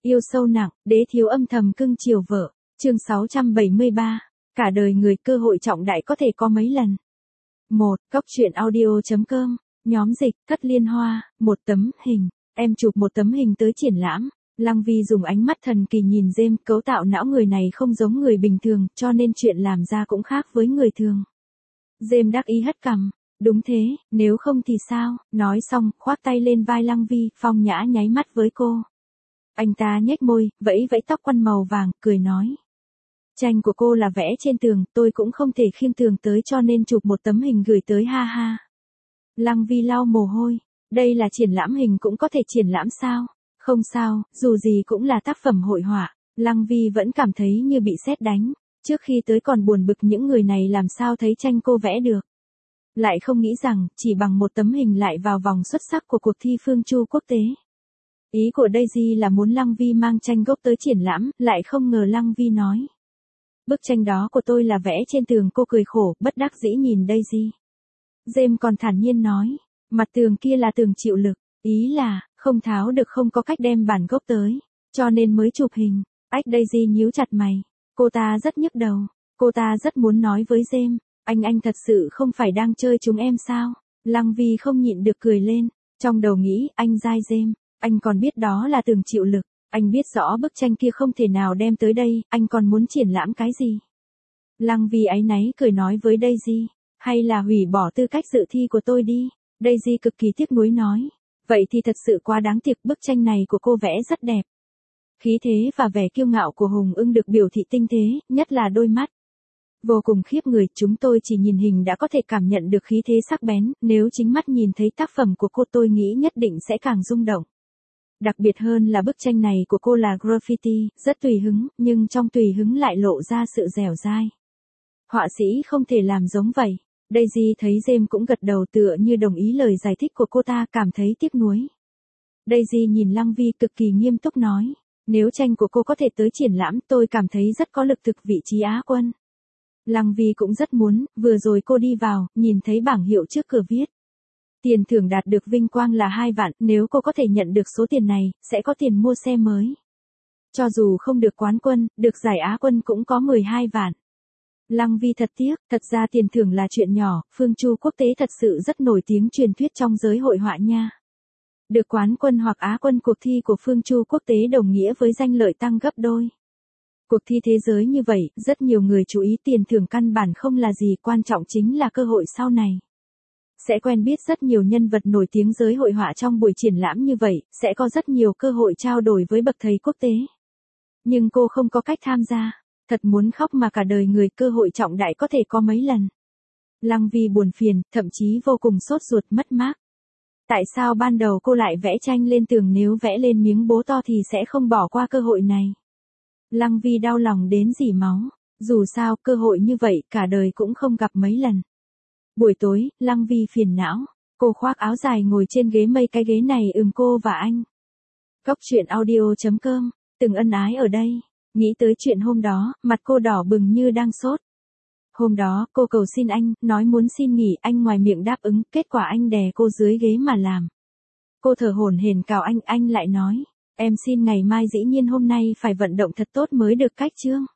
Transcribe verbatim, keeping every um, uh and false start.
Yêu sâu nặng, đế thiếu âm thầm cưng chiều vợ. Chương sáu trăm bảy mươi ba. Cả đời người cơ hội trọng đại có thể có mấy lần. một. Cóc truyện audio chấm com. Nhóm dịch, Thất Liên Hoa, một tấm hình. Em chụp một tấm hình tới triển lãm. Lăng Vi dùng ánh mắt thần kỳ nhìn James, cấu tạo não người này không giống người bình thường, cho nên chuyện làm ra cũng khác với người thường. James đắc ý hất cằm. Đúng thế, nếu không thì sao? Nói xong, khoác tay lên vai Lăng Vi, phong nhã nháy mắt với cô. Anh ta nhếch môi, vẫy vẫy tóc quăn màu vàng, cười nói. Tranh của cô là vẽ trên tường, tôi cũng không thể khiêng tường tới cho nên chụp một tấm hình gửi tới ha ha. Lăng Vi lau mồ hôi. Đây là triển lãm hình cũng có thể triển lãm sao? Không sao, dù gì cũng là tác phẩm hội họa. Lăng Vi vẫn cảm thấy như bị sét đánh. Trước khi tới còn buồn bực những người này làm sao thấy tranh cô vẽ được. Lại không nghĩ rằng, chỉ bằng một tấm hình lại vào vòng xuất sắc của cuộc thi Phương Chu quốc tế. Ý của Daisy là muốn Lăng Vi mang tranh gốc tới triển lãm, lại không ngờ Lăng Vi nói. Bức tranh đó của tôi là vẽ trên tường. Cô cười khổ, bất đắc dĩ nhìn Daisy. James còn thản nhiên nói, mặt tường kia là tường chịu lực, ý là, không tháo được không có cách đem bản gốc tới, cho nên mới chụp hình. Ách Daisy nhíu chặt mày, cô ta rất nhức đầu, cô ta rất muốn nói với James, anh anh thật sự không phải đang chơi chúng em sao? Lăng Vi không nhịn được cười lên, trong đầu nghĩ, anh dai James, anh còn biết đó là tường chịu lực, anh biết rõ bức tranh kia không thể nào đem tới đây, anh còn muốn triển lãm cái gì? Lăng Vi áy náy cười nói với Daisy, hay là hủy bỏ tư cách dự thi của tôi đi. Daisy cực kỳ tiếc nuối nói, vậy thì thật sự quá đáng tiếc, bức tranh này của cô vẽ rất đẹp. Khí thế và vẻ kiêu ngạo của Hùng Ưng được biểu thị tinh tế, nhất là đôi mắt. Vô cùng khiếp người, chúng tôi chỉ nhìn hình đã có thể cảm nhận được khí thế sắc bén, nếu chính mắt nhìn thấy tác phẩm của cô tôi nghĩ nhất định sẽ càng rung động. Đặc biệt hơn là bức tranh này của cô là graffiti, rất tùy hứng, nhưng trong tùy hứng lại lộ ra sự dẻo dai. Họa sĩ không thể làm giống vậy. Daisy thấy James cũng gật đầu tựa như đồng ý lời giải thích của cô ta, cảm thấy tiếc nuối. Daisy nhìn Lăng Vi cực kỳ nghiêm túc nói, nếu tranh của cô có thể tới triển lãm tôi cảm thấy rất có lực thực vị trí Á quân. Lăng Vi cũng rất muốn, vừa rồi cô đi vào, nhìn thấy bảng hiệu trước cửa viết. Tiền thưởng đạt được vinh quang là hai vạn, nếu cô có thể nhận được số tiền này, sẽ có tiền mua xe mới. Cho dù không được quán quân, được giải Á quân cũng có mười hai vạn. Lăng Vi thật tiếc, thật ra tiền thưởng là chuyện nhỏ, Phương Chu quốc tế thật sự rất nổi tiếng truyền thuyết trong giới hội họa nha. Được quán quân hoặc Á quân cuộc thi của Phương Chu quốc tế đồng nghĩa với danh lợi tăng gấp đôi. Cuộc thi thế giới như vậy, rất nhiều người chú ý tiền thưởng căn bản không là gì, quan trọng chính là cơ hội sau này. Sẽ quen biết rất nhiều nhân vật nổi tiếng giới hội họa trong buổi triển lãm như vậy, sẽ có rất nhiều cơ hội trao đổi với bậc thầy quốc tế. Nhưng cô không có cách tham gia. Thật muốn khóc mà cả đời người cơ hội trọng đại có thể có mấy lần. Lăng Vi buồn phiền, thậm chí vô cùng sốt ruột mất mát. Tại sao ban đầu cô lại vẽ tranh lên tường, nếu vẽ lên miếng bố to thì sẽ không bỏ qua cơ hội này. Lăng Vi đau lòng đến rỉ máu, dù sao cơ hội như vậy cả đời cũng không gặp mấy lần. Buổi tối, Lăng Vi phiền não, cô khoác áo dài ngồi trên ghế mây, cái ghế này ừm cô và anh. Cóc truyện audio chấm com, từng ân ái ở đây. Nghĩ tới chuyện hôm đó, mặt cô đỏ bừng như đang sốt. Hôm đó, cô cầu xin anh, nói muốn xin nghỉ, anh ngoài miệng đáp ứng, kết quả anh đè cô dưới ghế mà làm. Cô thở hổn hển cào anh, anh lại nói, em xin ngày mai, dĩ nhiên hôm nay phải vận động thật tốt mới được cách chứ.